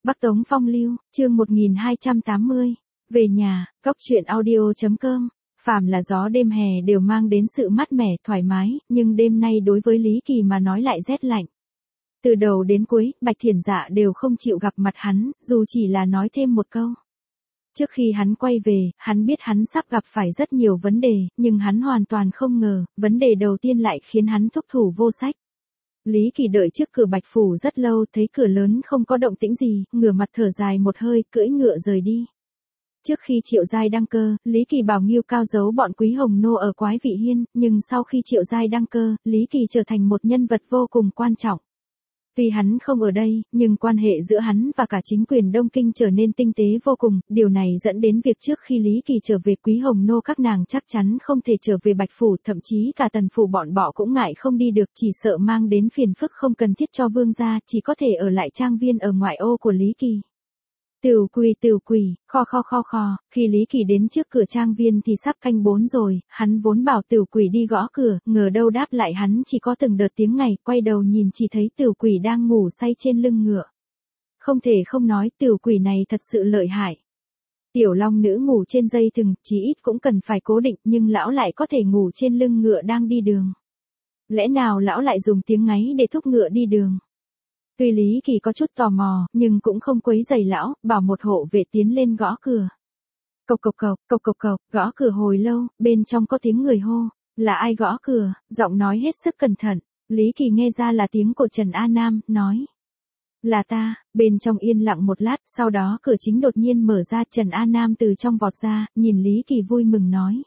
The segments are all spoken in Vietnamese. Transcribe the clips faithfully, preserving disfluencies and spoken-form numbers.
Bắc Tống Phong Lưu, chương một nghìn hai trăm tám mươi. Về nhà, góc truyện audio chấm com. Phàm là gió đêm hè đều mang đến sự mát mẻ, thoải mái, nhưng đêm nay đối với Lý Kỳ mà nói lại rét lạnh. Từ đầu đến cuối, Bạch Thiển Dạ đều không chịu gặp mặt hắn, dù chỉ là nói thêm một câu. Trước khi hắn quay về, hắn biết hắn sắp gặp phải rất nhiều vấn đề, nhưng hắn hoàn toàn không ngờ, vấn đề đầu tiên lại khiến hắn thúc thủ vô sách. Lý Kỳ đợi trước cửa Bạch Phủ rất lâu, thấy cửa lớn không có động tĩnh gì, ngửa mặt thở dài một hơi, cưỡi ngựa rời đi. Trước khi Triệu Giai đăng cơ, Lý Kỳ bảo Ngưu Cao giấu bọn Quý Hồng Nô ở Quái Vị Hiên, nhưng sau khi Triệu Giai đăng cơ, Lý Kỳ trở thành một nhân vật vô cùng quan trọng. Tuy hắn không ở đây, nhưng quan hệ giữa hắn và cả chính quyền Đông Kinh trở nên tinh tế vô cùng, điều này dẫn đến việc trước khi Lý Kỳ trở về Quý Hồng Nô các nàng chắc chắn không thể trở về Bạch Phủ, thậm chí cả Tần Phủ bọn bọ cũng ngại không đi được, chỉ sợ mang đến phiền phức không cần thiết cho vương gia, chỉ có thể ở lại trang viên ở ngoại ô của Lý Kỳ. Tiểu Quỳ Tiểu Quỳ, kho kho kho kho, khi Lý Kỳ đến trước cửa trang viên thì sắp canh bốn rồi, hắn vốn bảo Tiểu Quỳ đi gõ cửa, ngờ đâu đáp lại hắn chỉ có từng đợt tiếng ngày, quay đầu nhìn chỉ thấy Tiểu Quỳ đang ngủ say trên lưng ngựa. Không thể không nói, Tiểu Quỳ này thật sự lợi hại. Tiểu Long Nữ ngủ trên dây thừng, chí ít cũng cần phải cố định, nhưng lão lại có thể ngủ trên lưng ngựa đang đi đường. Lẽ nào lão lại dùng tiếng ngáy để thúc ngựa đi đường? Tuy Lý Kỳ có chút tò mò, nhưng cũng không quấy rầy lão, bảo một hộ vệ tiến lên gõ cửa. Cộc cộc cộc, cộc cộc cộc, gõ cửa hồi lâu, bên trong có tiếng người hô. Là ai gõ cửa? Giọng nói hết sức cẩn thận. Lý Kỳ nghe ra là tiếng của Trần A Nam, nói. Là ta. Bên trong yên lặng một lát, sau đó cửa chính đột nhiên mở ra, Trần A Nam từ trong vọt ra, nhìn Lý Kỳ vui mừng nói.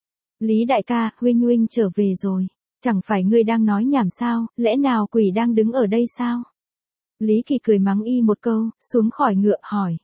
Lý đại ca, huynh huynh trở về rồi. Chẳng phải ngươi đang nói nhảm sao, lẽ nào quỷ đang đứng ở đây sao? Lý Kỳ cười mắng y một câu, xuống khỏi ngựa hỏi.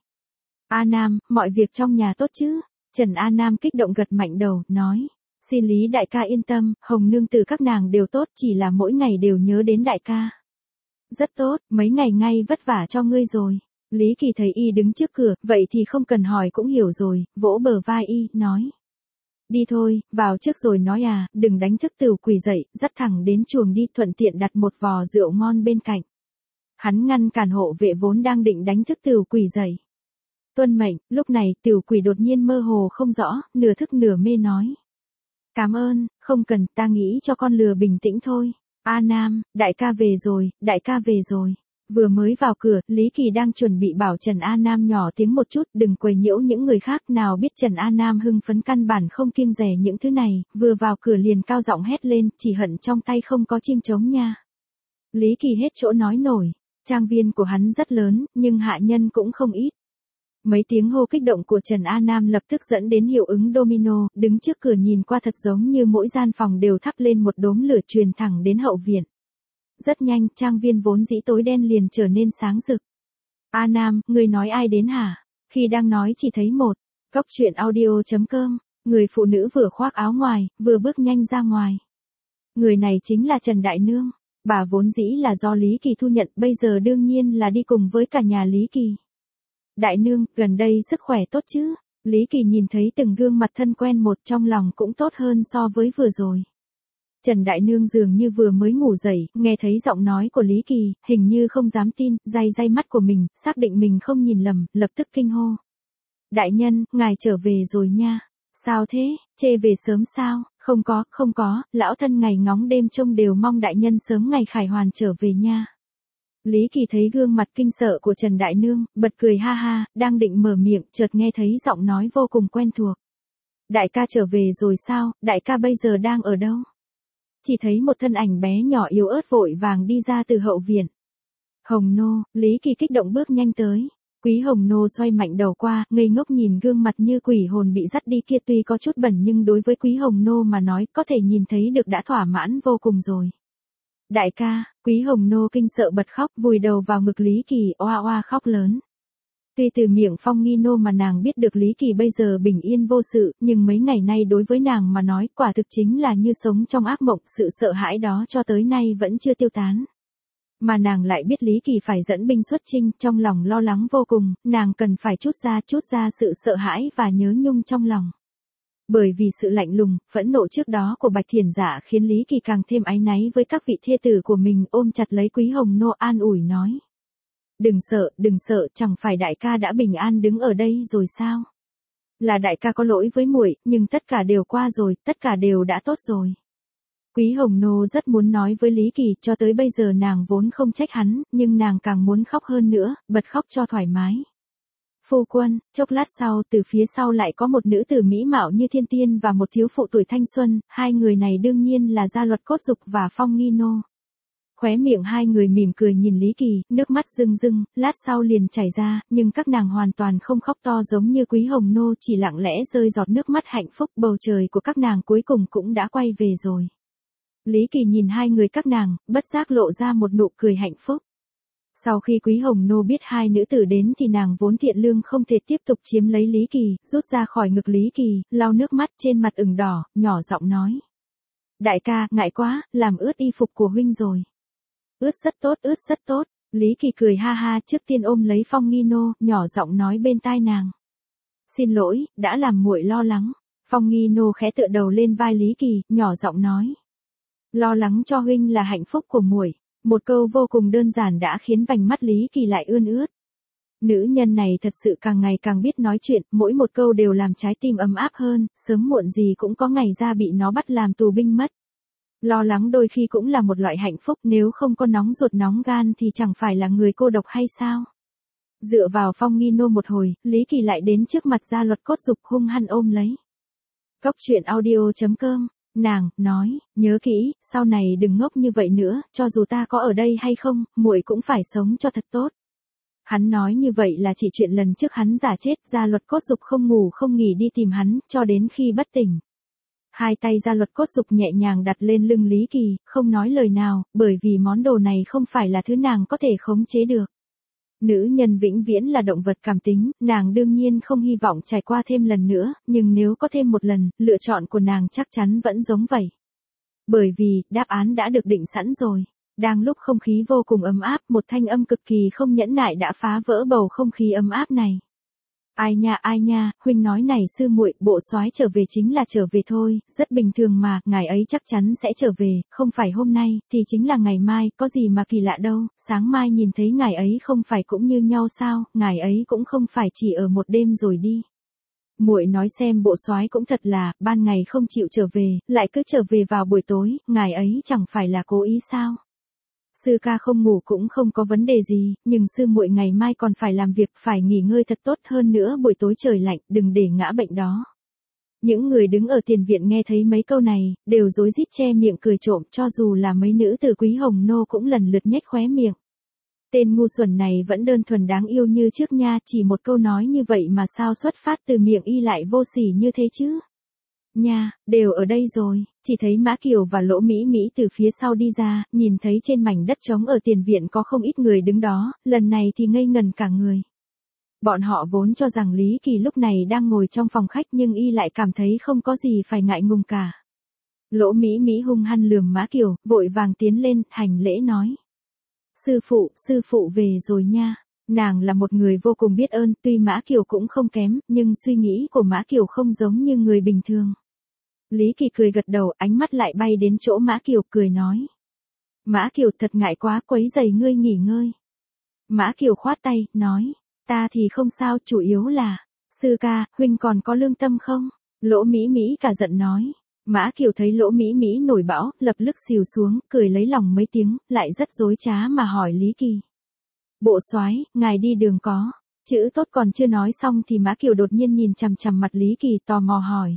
A Nam, mọi việc trong nhà tốt chứ? Trần A Nam kích động gật mạnh đầu, nói. Xin Lý đại ca yên tâm, Hồng nương tử các nàng đều tốt, chỉ là mỗi ngày đều nhớ đến đại ca. Rất tốt, mấy ngày ngay vất vả cho ngươi rồi. Lý Kỳ thấy y đứng trước cửa, vậy thì không cần hỏi cũng hiểu rồi, vỗ bờ vai y, nói. Đi thôi, vào trước rồi nói à, đừng đánh thức Tiểu Quỳ dậy, dắt thẳng đến chuồng đi, thuận tiện đặt một vò rượu ngon bên cạnh. Hắn ngăn cản hộ vệ vốn đang định đánh thức Tiểu Quỳ dậy. Tuân mệnh. Lúc này Tiểu Quỳ đột nhiên mơ hồ không rõ, nửa thức nửa mê nói. Cảm ơn, không cần, ta nghĩ cho con lừa bình tĩnh thôi. A Nam, đại ca về rồi, đại ca về rồi. Vừa mới vào cửa, Lý Kỳ đang chuẩn bị bảo Trần A Nam nhỏ tiếng một chút, đừng quấy nhiễu những người khác, nào biết Trần A Nam hưng phấn căn bản không kiêng dè những thứ này, vừa vào cửa liền cao giọng hét lên, chỉ hận trong tay không có chim trống nha. Lý Kỳ hết chỗ nói nổi. Trang viên của hắn rất lớn, nhưng hạ nhân cũng không ít. Mấy tiếng hô kích động của Trần A Nam lập tức dẫn đến hiệu ứng domino, đứng trước cửa nhìn qua thật giống như mỗi gian phòng đều thắp lên một đốm lửa truyền thẳng đến hậu viện. Rất nhanh, trang viên vốn dĩ tối đen liền trở nên sáng rực. A Nam, ngươi nói ai đến hả? Khi đang nói chỉ thấy một, góc truyện audio chấm com, người phụ nữ vừa khoác áo ngoài, vừa bước nhanh ra ngoài. Người này chính là Trần Đại Nương. Bà vốn dĩ là do Lý Kỳ thu nhận, bây giờ đương nhiên là đi cùng với cả nhà Lý Kỳ. Đại nương, gần đây sức khỏe tốt chứ? Lý Kỳ nhìn thấy từng gương mặt thân quen một, trong lòng cũng tốt hơn so với vừa rồi. Trần Đại Nương dường như vừa mới ngủ dậy, nghe thấy giọng nói của Lý Kỳ, hình như không dám tin, day day mắt của mình, xác định mình không nhìn lầm, lập tức kinh hô. Đại nhân, ngài trở về rồi nha. Sao thế, chê về sớm sao? Không có, không có, lão thân ngày ngóng đêm trông đều mong đại nhân sớm ngày khải hoàn trở về nha. Lý Kỳ thấy gương mặt kinh sợ của Trần Đại Nương, bật cười ha ha, đang định mở miệng, chợt nghe thấy giọng nói vô cùng quen thuộc. Đại ca trở về rồi sao, đại ca bây giờ đang ở đâu? Chỉ thấy một thân ảnh bé nhỏ yếu ớt vội vàng đi ra từ hậu viện. Hồng Nô, Lý Kỳ kích động bước nhanh tới. Quý Hồng Nô xoay mạnh đầu qua, ngây ngốc nhìn gương mặt như quỷ hồn bị dắt đi kia, tuy có chút bẩn nhưng đối với Quý Hồng Nô mà nói, có thể nhìn thấy được đã thỏa mãn vô cùng rồi. Đại ca, Quý Hồng Nô kinh sợ bật khóc, vùi đầu vào ngực Lý Kỳ, oa oa khóc lớn. Tuy từ miệng Phong Nghi Nô mà nàng biết được Lý Kỳ bây giờ bình yên vô sự, nhưng mấy ngày nay đối với nàng mà nói, quả thực chính là như sống trong ác mộng, sự sợ hãi đó cho tới nay vẫn chưa tiêu tán. Mà nàng lại biết Lý Kỳ phải dẫn binh xuất chinh, trong lòng lo lắng vô cùng, nàng cần phải trút ra trút ra sự sợ hãi và nhớ nhung trong lòng. Bởi vì sự lạnh lùng, phẫn nộ trước đó của Bạch Thiển Dạ khiến Lý Kỳ càng thêm áy náy với các vị thê tử của mình, ôm chặt lấy Quý Hồng Nô an ủi nói. Đừng sợ, đừng sợ, chẳng phải đại ca đã bình an đứng ở đây rồi sao? Là đại ca có lỗi với muội, nhưng tất cả đều qua rồi, tất cả đều đã tốt rồi. Quý Hồng Nô rất muốn nói với Lý Kỳ, cho tới bây giờ nàng vốn không trách hắn, nhưng nàng càng muốn khóc hơn nữa, bật khóc cho thoải mái. Phu quân, chốc lát sau, từ phía sau lại có một nữ tử mỹ mạo như thiên tiên và một thiếu phụ tuổi thanh xuân, hai người này đương nhiên là Gia Luật Cốt Dục và Phong Nghi Nô. Khóe miệng hai người mỉm cười nhìn Lý Kỳ, nước mắt rưng rưng, lát sau liền chảy ra, nhưng các nàng hoàn toàn không khóc to giống như Quý Hồng Nô, chỉ lặng lẽ rơi giọt nước mắt hạnh phúc. Bầu trời của các nàng cuối cùng cũng đã quay về rồi. Lý Kỳ nhìn hai người các nàng, bất giác lộ ra một nụ cười hạnh phúc. Sau khi Quý Hồng Nô biết hai nữ tử đến thì nàng vốn thiện lương không thể tiếp tục chiếm lấy Lý Kỳ, rút ra khỏi ngực Lý Kỳ, lau nước mắt trên mặt ửng đỏ, nhỏ giọng nói. Đại ca, ngại quá, làm ướt y phục của huynh rồi. Ướt rất tốt, ướt rất tốt. Lý Kỳ cười ha ha, trước tiên ôm lấy Phong Nghi Nô, nhỏ giọng nói bên tai nàng. Xin lỗi, đã làm muội lo lắng. Phong Nghi Nô khẽ tựa đầu lên vai Lý Kỳ, nhỏ giọng nói. Lo lắng cho huynh là hạnh phúc của muội. Một câu vô cùng đơn giản đã khiến vành mắt Lý Kỳ lại ươn ướt. Nữ nhân này thật sự càng ngày càng biết nói chuyện, mỗi một câu đều làm trái tim ấm áp hơn, sớm muộn gì cũng có ngày ra bị nó bắt làm tù binh mất. Lo lắng đôi khi cũng là một loại hạnh phúc, nếu không có nóng ruột nóng gan thì chẳng phải là người cô độc hay sao? Dựa vào Phong Nghi Nô một hồi, Lý Kỳ lại đến trước mặt Gia Luật Cốt Dục hung hăng ôm lấy. Cốc truyện audio chấm com, nàng, nói, nhớ kỹ, sau này đừng ngốc như vậy nữa, cho dù ta có ở đây hay không, muội cũng phải sống cho thật tốt. Hắn nói như vậy là chỉ chuyện lần trước hắn giả chết, Gia Luật Cốt Dục không ngủ không nghỉ đi tìm hắn, cho đến khi bất tỉnh. Hai tay Gia Luật Cốt Dục nhẹ nhàng đặt lên lưng Lý Kỳ, không nói lời nào, bởi vì món đồ này không phải là thứ nàng có thể khống chế được. Nữ nhân vĩnh viễn là động vật cảm tính, nàng đương nhiên không hy vọng trải qua thêm lần nữa, nhưng nếu có thêm một lần, lựa chọn của nàng chắc chắn vẫn giống vậy. Bởi vì, đáp án đã được định sẵn rồi. Đang lúc không khí vô cùng ấm áp, một thanh âm cực kỳ không nhẫn nại đã phá vỡ bầu không khí ấm áp này. Ai nha ai nha, huynh nói này sư muội, bộ soái trở về chính là trở về thôi, rất bình thường mà, ngài ấy chắc chắn sẽ trở về, không phải hôm nay, thì chính là ngày mai, có gì mà kỳ lạ đâu, sáng mai nhìn thấy ngài ấy không phải cũng như nhau sao, ngài ấy cũng không phải chỉ ở một đêm rồi đi. Muội nói xem bộ soái cũng thật là, ban ngày không chịu trở về, lại cứ trở về vào buổi tối, ngài ấy chẳng phải là cố ý sao? Sư ca không ngủ cũng không có vấn đề gì, nhưng sư muội ngày mai còn phải làm việc, phải nghỉ ngơi thật tốt, hơn nữa buổi tối trời lạnh, đừng để ngã bệnh đó. Những người đứng ở tiền viện nghe thấy mấy câu này, đều rối rít che miệng cười trộm, cho dù là mấy nữ tử Quý Hồng Nô cũng lần lượt nhếch khóe miệng. Tên ngu xuẩn này vẫn đơn thuần đáng yêu như trước nha, chỉ một câu nói như vậy mà sao xuất phát từ miệng y lại vô sỉ như thế chứ? Nha, đều ở đây rồi, chỉ thấy Mã Kiều và Lỗ Mỹ Mỹ từ phía sau đi ra, nhìn thấy trên mảnh đất trống ở tiền viện có không ít người đứng đó, lần này thì ngây ngần cả người. Bọn họ vốn cho rằng Lý Kỳ lúc này đang ngồi trong phòng khách nhưng y lại cảm thấy không có gì phải ngại ngùng cả. Lỗ Mỹ Mỹ hung hăng lườm Mã Kiều, vội vàng tiến lên, hành lễ nói. Sư phụ, sư phụ về rồi nha. Nàng là một người vô cùng biết ơn, tuy Mã Kiều cũng không kém, nhưng suy nghĩ của Mã Kiều không giống như người bình thường. Lý Kỳ cười gật đầu, ánh mắt lại bay đến chỗ Mã Kiều, cười nói. Mã Kiều thật ngại quá, quấy rầy ngươi nghỉ ngơi. Mã Kiều khoát tay, nói, ta thì không sao, chủ yếu là, sư ca, huynh còn có lương tâm không? Lỗ Mỹ Mỹ cả giận nói. Mã Kiều thấy Lỗ Mỹ Mỹ nổi bão, lập tức xìu xuống, cười lấy lòng mấy tiếng, lại rất dối trá mà hỏi Lý Kỳ. Bộ soái, ngài đi đường có. Chữ tốt còn chưa nói xong thì Mã Kiều đột nhiên nhìn chằm chằm mặt Lý Kỳ tò mò hỏi.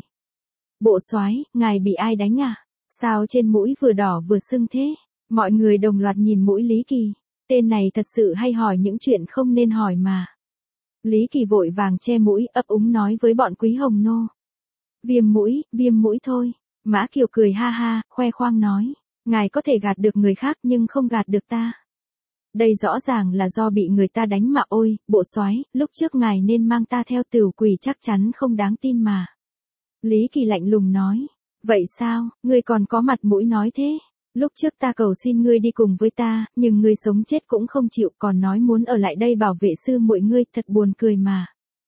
Bộ soái, ngài bị ai đánh à? Sao trên mũi vừa đỏ vừa sưng thế? Mọi người đồng loạt nhìn mũi Lý Kỳ. Tên này thật sự hay hỏi những chuyện không nên hỏi mà. Lý Kỳ vội vàng che mũi, ấp úng nói với bọn Quý Hồng Nô. Viêm mũi, viêm mũi thôi. Mã Kiều cười ha ha, khoe khoang nói. Ngài có thể gạt được người khác nhưng không gạt được ta. Đây rõ ràng là do bị người ta đánh mà ôi, bộ soái, lúc trước ngài nên mang ta theo tửu quỷ chắc chắn không đáng tin mà. Lý Kỳ lạnh lùng nói. Vậy sao, ngươi còn có mặt mũi nói thế? Lúc trước ta cầu xin ngươi đi cùng với ta, nhưng ngươi sống chết cũng không chịu, còn nói muốn ở lại đây bảo vệ sư muội ngươi, thật buồn cười mà.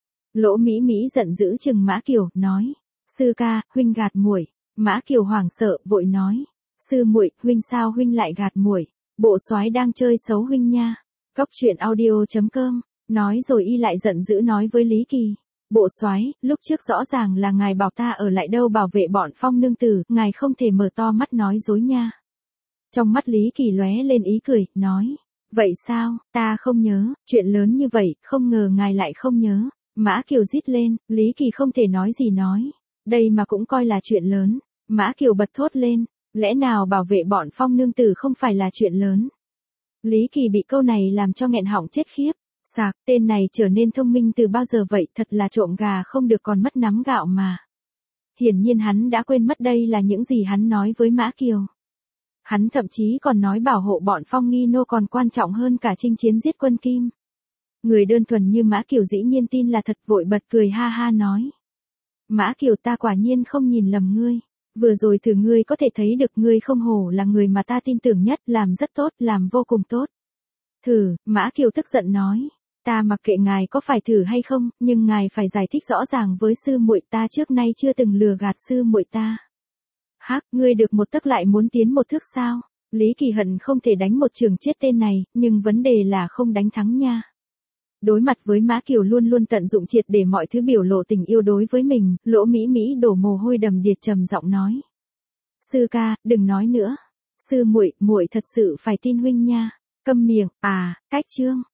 Lỗ Mỹ Mỹ giận dữ chừng Mã Kiều, nói. Sư ca, huynh gạt muội. Mã Kiều hoảng sợ, vội nói. Sư muội, huynh sao huynh lại gạt muội? Bộ soái đang chơi xấu huynh nha. Cóc truyện audio chấm com, nói rồi y lại giận dữ nói với Lý Kỳ. Bộ soái, lúc trước rõ ràng là ngài bảo ta ở lại đâu bảo vệ bọn Phong nương tử, ngài không thể mở to mắt nói dối nha. Trong mắt Lý Kỳ lóe lên ý cười, nói. Vậy sao, ta không nhớ, chuyện lớn như vậy, không ngờ ngài lại không nhớ. Mã Kiều rít lên, Lý Kỳ không thể nói gì nói. Đây mà cũng coi là chuyện lớn. Mã Kiều bật thốt lên, lẽ nào bảo vệ bọn Phong nương tử không phải là chuyện lớn. Lý Kỳ bị câu này làm cho nghẹn họng chết khiếp. Sạc, tên này trở nên thông minh từ bao giờ vậy, thật là trộm gà không được còn mất nắm gạo mà. Hiển nhiên hắn đã quên mất đây là những gì hắn nói với Mã Kiều. Hắn thậm chí còn nói bảo hộ bọn Phong Nghi Nô còn quan trọng hơn cả chinh chiến giết quân Kim. Người đơn thuần như Mã Kiều dĩ nhiên tin là thật, vội bật cười ha ha nói. Mã Kiều, ta quả nhiên không nhìn lầm ngươi. Vừa rồi thử ngươi có thể thấy được ngươi không hổ là người mà ta tin tưởng nhất, làm rất tốt, làm vô cùng tốt. Thử, Mã Kiều tức giận nói. Ta mặc kệ ngài có phải thử hay không, nhưng ngài phải giải thích rõ ràng với sư muội ta, trước nay chưa từng lừa gạt sư muội ta. Hắc, ngươi được một tấc lại muốn tiến một thước sao? Lý Kỳ hận không thể đánh một trường chết tên này, nhưng vấn đề là không đánh thắng nha. Đối mặt với Mã Kiều luôn luôn tận dụng triệt để mọi thứ biểu lộ tình yêu đối với mình, Lỗ Mỹ Mỹ đổ mồ hôi đầm đìa trầm giọng nói. Sư ca, đừng nói nữa. Sư muội, muội thật sự phải tin huynh nha. Câm miệng, à, cách chương.